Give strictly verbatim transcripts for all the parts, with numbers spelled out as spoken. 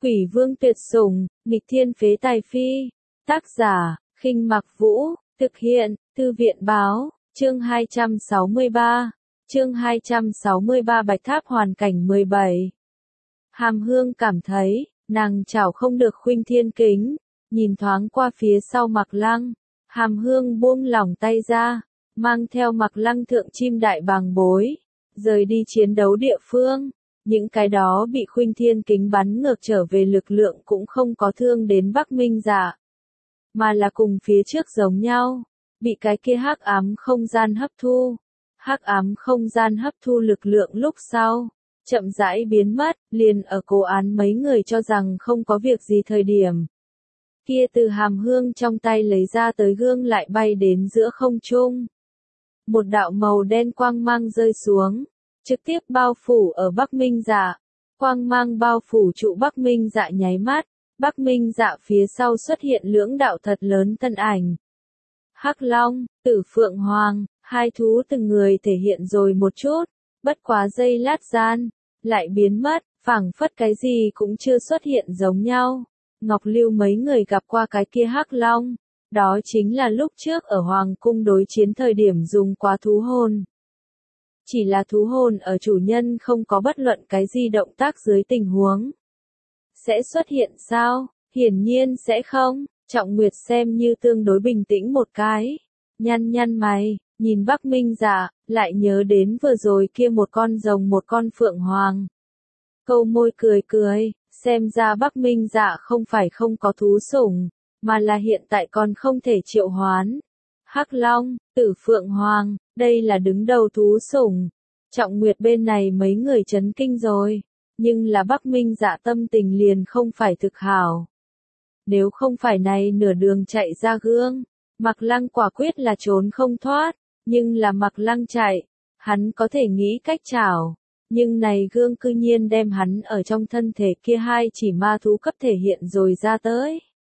Quỷ vương tuyệt sủng, nghịch thiên phế tài phi. Tác giả, Khinh Mặc Vũ, thực hiện, Thư viện báo, chương hai trăm sáu mươi ba. Chương hai trăm sáu mươi ba Bạch Tháp hoàn cảnh mười bảy. Hàm Hương cảm thấy, nàng chảo không được Khuynh Thiên Kính, nhìn thoáng qua phía sau Mạc Lăng, Hàm Hương buông lỏng tay ra, mang theo Mạc Lăng thượng chim đại bàng bối, rời đi chiến đấu địa phương. Những cái đó bị Khuynh Thiên Kính bắn ngược trở về lực lượng cũng không có thương đến Bắc Minh Dạ, mà là cùng phía trước giống nhau, bị cái kia hắc ám không gian hấp thu. Hắc ám không gian hấp thu lực lượng lúc sau, chậm rãi biến mất, liền ở Cố Án mấy người cho rằng không có việc gì thời điểm. Kia từ Hàm Hương trong tay lấy ra tới gương lại bay đến giữa không trung. Một đạo màu đen quang mang rơi xuống, trực tiếp bao phủ ở Bắc Minh Dạ. Quang mang bao phủ trụ Bắc Minh Dạ nháy mắt, Bắc Minh Dạ phía sau xuất hiện lưỡng đạo thật lớn thân ảnh. Hắc Long, Tử Phượng Hoàng, hai thú từng người thể hiện rồi một chút, bất quá giây lát gian, lại biến mất, phảng phất cái gì cũng chưa xuất hiện giống nhau. Ngọc Lưu mấy người gặp qua cái kia Hắc Long, đó chính là lúc trước ở Hoàng cung đối chiến thời điểm dùng quá thú hồn. Chỉ là thú hồn ở chủ nhân không có bất luận cái gì động tác dưới tình huống. Sẽ xuất hiện sao? Hiển nhiên sẽ không. Trọng Nguyệt xem như tương đối bình tĩnh một cái. Nhăn nhăn mày, nhìn Bắc Minh Dạ, lại nhớ đến vừa rồi kia một con rồng một con phượng hoàng. Câu môi cười cười, xem ra Bắc Minh Dạ không phải không có thú sủng, mà là hiện tại còn không thể triệu hoán. Hắc Long, Tử Phượng Hoàng, đây là đứng đầu thú sủng. Trọng Nguyệt bên này mấy người chấn kinh rồi, nhưng là Bắc Minh Dạ tâm tình liền không phải thực hảo. Nếu không phải này nửa đường chạy ra gương, Mạc Lăng quả quyết là trốn không thoát, nhưng là Mạc Lăng chạy, hắn có thể nghĩ cách chảo, nhưng này gương cư nhiên đem hắn ở trong thân thể kia hai chỉ ma thú cấp thể hiện rồi ra tới.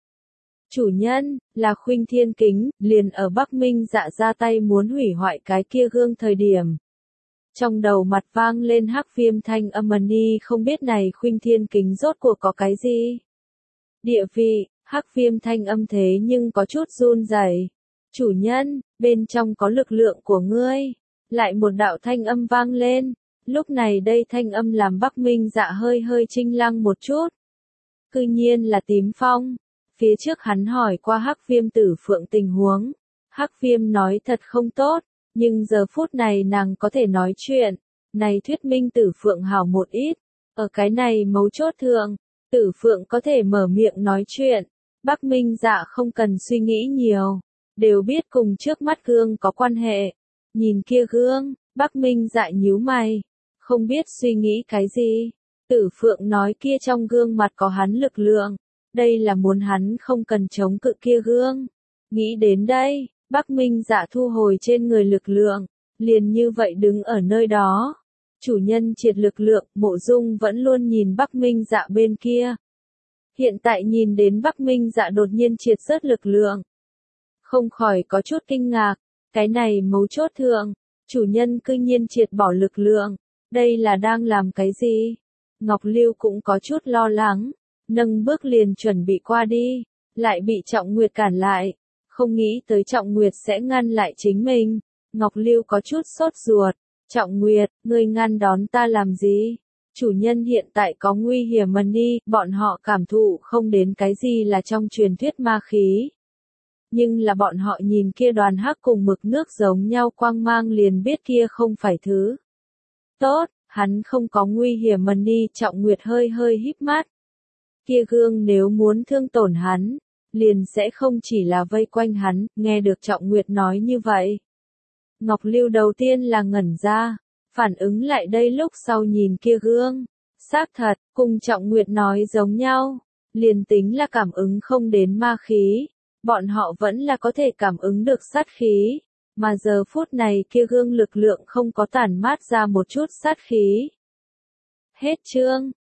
Chủ nhân, là Khuynh Thiên Kính, liền ở Bắc Minh Dạ ra tay muốn hủy hoại cái kia gương thời điểm. Trong đầu mặt vang lên hắc viêm thanh âm ni không biết này Khuynh Thiên Kính rốt cuộc có cái gì. Địa vị, hắc viêm thanh âm thế nhưng có chút run rẩy. Chủ nhân, bên trong có lực lượng của ngươi. Lại một đạo thanh âm vang lên. Lúc này đây thanh âm làm Bắc Minh Dạ hơi hơi chinh lăng một chút. Cư nhiên là Tím Phong. Phía trước hắn hỏi qua hắc viêm tử phượng tình huống. Hắc viêm nói thật không tốt, nhưng giờ phút này nàng có thể nói chuyện. Này thuyết minh tử phượng hảo một ít. Ở cái này mấu chốt thượng, tử phượng có thể mở miệng nói chuyện. Bắc Minh Dạ không cần suy nghĩ nhiều, đều biết cùng trước mắt gương có quan hệ. Nhìn kia gương, Bắc Minh Dạ nhíu mày, không biết suy nghĩ cái gì. Tử phượng nói kia trong gương mặt có hắn lực lượng. Đây là muốn hắn không cần chống cự kia gương. Nghĩ đến đây, Bắc Minh Dạ thu hồi trên người lực lượng, liền như vậy đứng ở nơi đó. Chủ nhân triệt lực lượng, Mộ Dung vẫn luôn nhìn Bắc Minh Dạ bên kia. Hiện tại nhìn đến Bắc Minh Dạ đột nhiên triệt rớt lực lượng. Không khỏi có chút kinh ngạc, cái này mấu chốt thượng, chủ nhân cư nhiên triệt bỏ lực lượng, đây là đang làm cái gì? Ngọc Lưu cũng có chút lo lắng. Nâng bước liền chuẩn bị qua đi, lại bị Trọng Nguyệt cản lại, không nghĩ tới Trọng Nguyệt sẽ ngăn lại chính mình. Ngọc Lưu có chút sốt ruột, Trọng Nguyệt, ngươi ngăn đón ta làm gì? Chủ nhân hiện tại có nguy hiểm mà đi, bọn họ cảm thụ không đến cái gì là trong truyền thuyết ma khí. Nhưng là bọn họ nhìn kia đoàn hắc cùng mực nước giống nhau quang mang liền biết kia không phải thứ tốt, hắn không có nguy hiểm mà đi. Trọng Nguyệt hơi hơi híp mắt. Kia gương nếu muốn thương tổn hắn, liền sẽ không chỉ là vây quanh hắn. Nghe được Trọng Nguyệt nói như vậy, Ngọc Lưu đầu tiên là ngẩn ra, phản ứng lại đây lúc sau nhìn kia gương, xác thật, cùng Trọng Nguyệt nói giống nhau, liền tính là cảm ứng không đến ma khí, bọn họ vẫn là có thể cảm ứng được sát khí, mà giờ phút này kia gương lực lượng không có tản mát ra một chút sát khí. Hết chương.